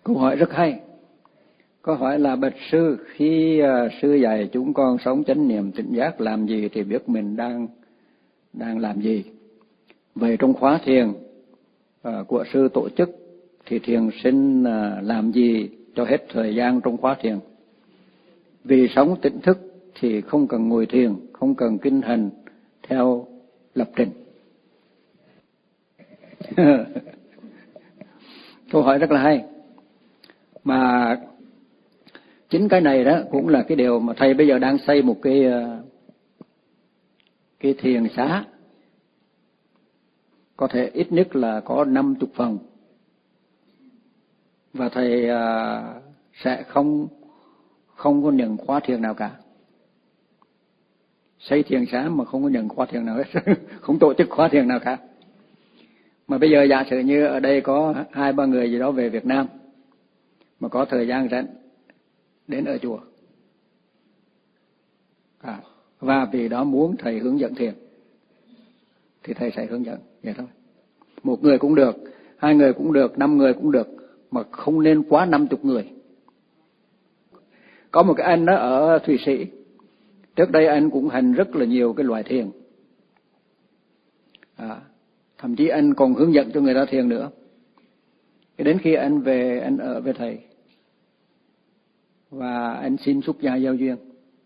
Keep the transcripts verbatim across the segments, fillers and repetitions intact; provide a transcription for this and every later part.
Câu hỏi rất hay. Câu hỏi là: bạch sư, khi uh, sư dạy chúng con sống chánh niệm tỉnh giác làm gì thì biết mình đang đang làm gì? Về trong khóa thiền uh, của sư tổ chức thì thiền sinh uh, làm gì cho hết thời gian trong khóa thiền? Vì sống tỉnh thức thì không cần ngồi thiền, không cần kinh hành theo lập trình. Câu hỏi rất là hay. Mà chính cái này đó cũng là cái điều mà thầy bây giờ đang xây một cái cái thiền xá, có thể ít nhất là có năm chục phòng, và thầy sẽ không không có nhận khóa thiền nào cả. Xây thiền xá mà không có nhận khóa thiền nào hết, không tổ chức khóa thiền nào cả. Mà bây giờ giả sử như ở đây có hai ba người gì đó về Việt Nam mà có thời gian rảnh đến ở chùa, à, và vì đó muốn thầy hướng dẫn thiền thì thầy sẽ hướng dẫn vậy thôi. Một người cũng được, hai người cũng được, năm người cũng được, mà không nên quá năm chục người. Có một cái anh đó ở Thụy Sĩ, trước đây anh cũng hành rất là nhiều cái loại thiền, à, thậm chí anh còn hướng dẫn cho người ta thiền nữa. Đến khi anh về, anh ở với thầy và anh xin xuất gia giao duyên,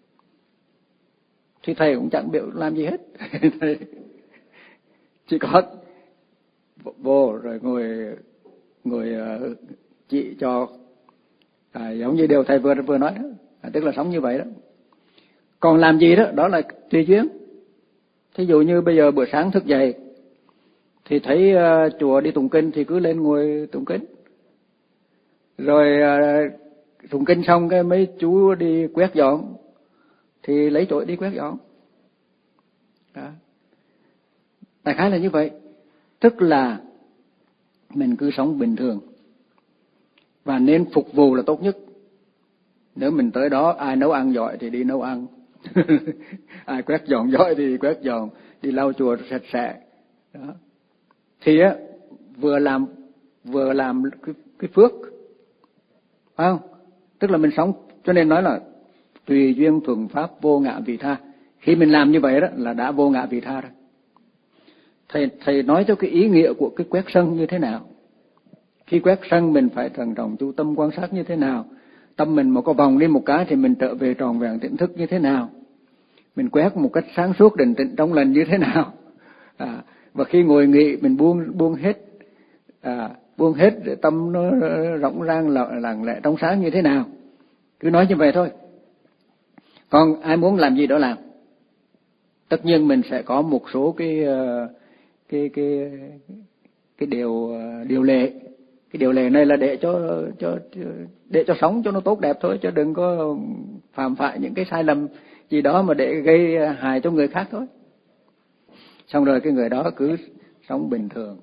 thì thầy cũng chẳng biết làm gì hết. Thầy chỉ có vô rồi ngồi ngồi chỉ cho, à, giống như điều thầy vừa vừa nói đó, à, tức là sống như vậy đó. Còn làm gì đó, đó là tùy duyên. Thí dụ như bây giờ buổi sáng thức dậy thì thấy uh, chùa đi tụng kinh thì cứ lên ngồi tụng kinh. Rồi uh, tụng kinh xong cái mấy chú đi quét dọn thì lấy chổi đi quét dọn. Đó. Đại khái là như vậy. Tức là mình cứ sống bình thường và nên phục vụ là tốt nhất. Nếu mình tới đó ai nấu ăn giỏi thì đi nấu ăn, ai quét dọn giỏi thì quét dọn, đi lau chùa sạch sẽ. Đó. Thì á, vừa làm vừa làm cái, cái phước, phải không? Tức là mình sống, cho nên nói là tùy duyên thuận pháp vô ngã vị tha. Khi mình làm như vậy đó là đã vô ngã vị tha rồi. Thầy thầy nói cho cái ý nghĩa của cái quét sân như thế nào. Khi quét sân mình phải thận trọng chú tâm quan sát như thế nào. Tâm mình mà có vòng lên một cái thì mình trở về tròn vẹn tỉnh thức như thế nào. Mình quét một cách sáng suốt định tĩnh trong lành như thế nào. À, và khi ngồi nghỉ mình buông buông hết, à, buông hết để tâm nó rộng rang lặng lẽ trong sáng như thế nào. Cứ nói như vậy thôi. Còn ai muốn làm gì đó làm. Tất nhiên mình sẽ có một số cái cái cái cái điều điều lệ. Cái điều lệ này là để cho cho để cho sống cho nó tốt đẹp thôi, chứ đừng có phạm phải những cái sai lầm gì đó mà để gây hại cho người khác thôi. Xong rồi cái người đó cứ sống bình thường.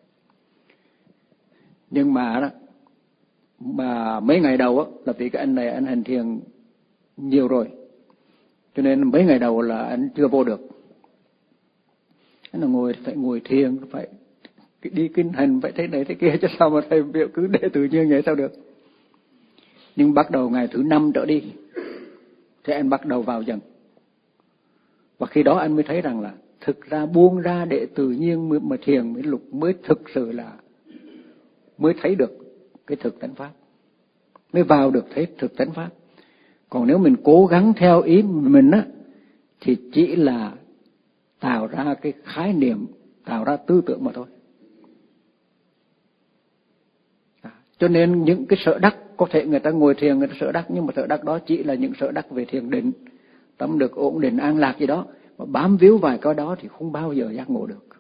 Nhưng mà đó, mà mấy ngày đầu á là vì cái anh này anh hành thiền nhiều rồi, cho nên mấy ngày đầu là anh chưa vô được. Anh là ngồi phải ngồi thiền, phải đi kinh hành, phải thế này thế kia, chứ sao mà thầy biểu cứ để tự nhiên vậy sao được. Nhưng bắt đầu ngày thứ năm trở đi thì anh bắt đầu vào dần. Và khi đó anh mới thấy rằng là thực ra buông ra để tự nhiên mà thiền mới lục mới thực sự là mới thấy được cái thực tánh pháp, mới vào được thấy thực tánh pháp. Còn nếu mình cố gắng theo ý mình á thì chỉ là tạo ra cái khái niệm, tạo ra tư tưởng mà thôi. À, cho nên những cái sở đắc, có thể người ta ngồi thiền người ta sở đắc, nhưng mà sở đắc đó chỉ là những sở đắc về thiền định, tâm được ổn định an lạc gì đó, mà bám víu vài cái đó thì không bao giờ giác ngộ được.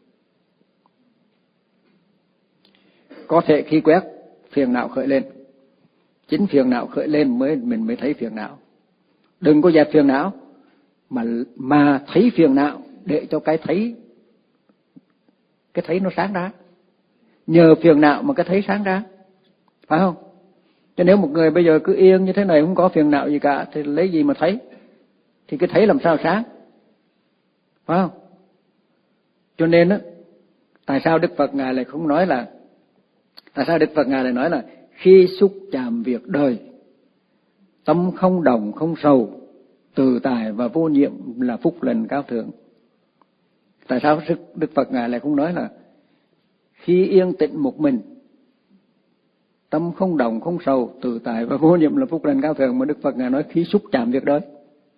Có thể khi quét phiền não khởi lên, chính phiền não khởi lên mới mình mới thấy phiền não. Đừng có dẹp phiền não mà mà thấy phiền não để cho cái thấy cái thấy nó sáng ra. Nhờ phiền não mà cái thấy sáng ra, phải không? Chứ nếu một người bây giờ cứ yên như thế này không có phiền não gì cả thì lấy gì mà thấy? Thì cái thấy làm sao sáng, phải không? Cho nên á, tại sao Đức Phật Ngài lại không nói là, tại sao Đức Phật Ngài lại nói là khi xúc chạm việc đời, tâm không đồng không sầu, tự tại và vô nhiễm là phúc lành cao thượng. Tại sao Đức Phật Ngài lại cũng nói là khi yên tĩnh một mình, tâm không đồng không sầu, tự tại và vô nhiễm là phúc lành cao thượng, mà Đức Phật Ngài nói khi xúc chạm việc đời.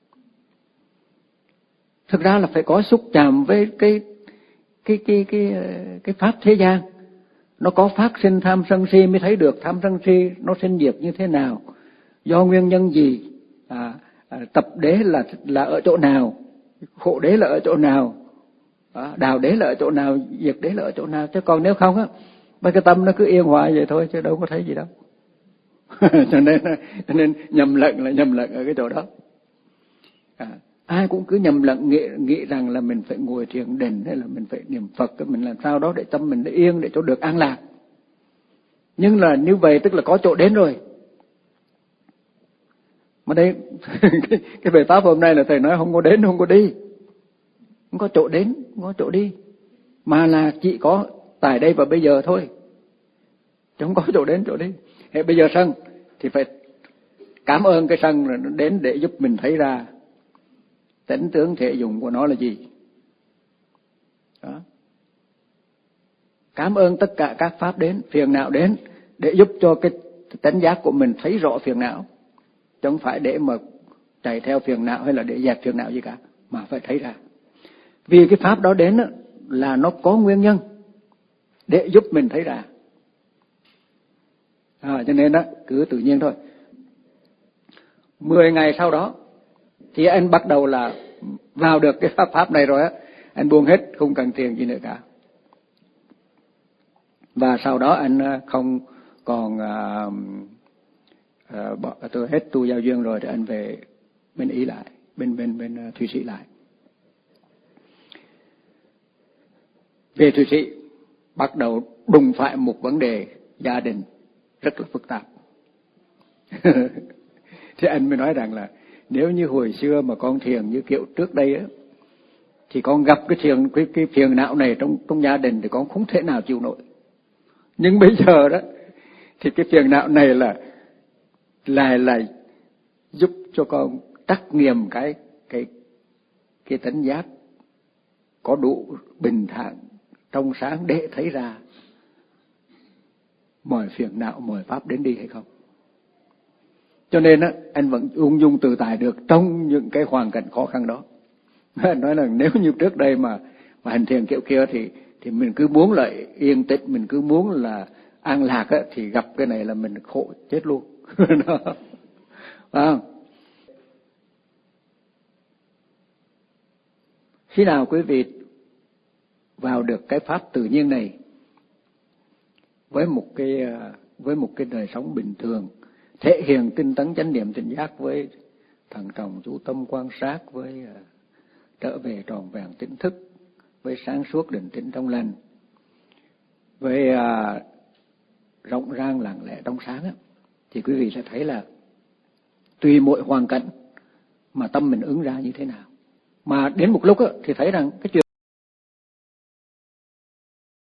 Thực ra là phải có xúc chạm với cái cái cái cái cái pháp thế gian. Nó có phát sinh tham sân si mới thấy được tham sân si nó sinh diệt như thế nào, do nguyên nhân gì, à, à, tập đế là là ở chỗ nào, khổ đế là ở chỗ nào, à, đào đế là ở chỗ nào, diệt đế là ở chỗ nào. Chứ còn nếu không á, mấy cái tâm nó cứ yên hòa vậy thôi chứ đâu có thấy gì đâu. cho nên cho nên nhầm lẫn là nhầm lẫn ở cái chỗ đó. À, ai cũng cứ nhầm lẫn nghĩ, nghĩ rằng là mình phải ngồi thiền định hay là mình phải niệm Phật, mình làm sao đó để tâm mình để yên, để cho được an lạc. Nhưng là như vậy tức là có chỗ đến rồi. Mà đây cái, cái bài pháp hôm nay là thầy nói không có đến không có đi, không có chỗ đến không có chỗ đi, mà là chỉ có tại đây và bây giờ thôi, chứ không có chỗ đến chỗ đi. Hệ bây giờ sân thì phải cảm ơn cái sân rồi nó đến để giúp mình thấy ra tánh tướng thể dụng của nó là gì. Đó. Cảm ơn tất cả các pháp đến, phiền não đến để giúp cho cái tánh giác của mình thấy rõ phiền não, chứ không phải để mà chạy theo phiền não hay là để dẹp phiền não gì cả, mà phải thấy ra. Vì cái pháp đó đến là nó có nguyên nhân để giúp mình thấy ra. À, cho nên đó cứ tự nhiên thôi. Mười ngày sau đó thì anh bắt đầu là vào được cái pháp pháp này rồi á, anh buông hết, không cần tiền gì nữa cả. Và sau đó anh không còn à, à, bỏ, tôi hết tu giao duyên rồi thì anh về bên Ý lại, bên bên bên Thụy Sĩ lại. Về Thụy Sĩ bắt đầu đụng phải một vấn đề gia đình rất là phức tạp. Thì anh mới nói rằng là nếu như hồi xưa mà con thiền như kiểu trước đây á, thì con gặp cái thiền cái cái phiền não này trong trong gia đình thì con không thể nào chịu nổi. Nhưng bây giờ đó thì cái phiền não này là là là giúp cho con trắc nghiệm cái cái cái tánh giác có đủ bình thản trong sáng để thấy ra mọi phiền não mọi pháp đến đi hay không. Cho nên á, anh vẫn ung dung tự tại được trong những cái hoàn cảnh khó khăn đó. Anh nói là nếu như trước đây mà mà hành thiền kiểu kia thì thì mình cứ muốn lại yên tĩnh, mình cứ muốn là an lạc á, thì gặp cái này là mình khổ chết luôn. Đó. À. Khi nào quý vị vào được cái pháp tự nhiên này với một cái với một cái đời sống bình thường, thể hiện tinh tấn chánh niệm tỉnh giác với thận trọng chú tâm quan sát, với uh, trở về tròn vẹn tỉnh thức, với sáng suốt định tĩnh trong lành, với uh, rộng rang lặng lẽ trong sáng á, thì quý vị sẽ thấy là tùy mỗi hoàn cảnh mà tâm mình ứng ra như thế nào. Mà đến một lúc á, thì thấy rằng cái chuyện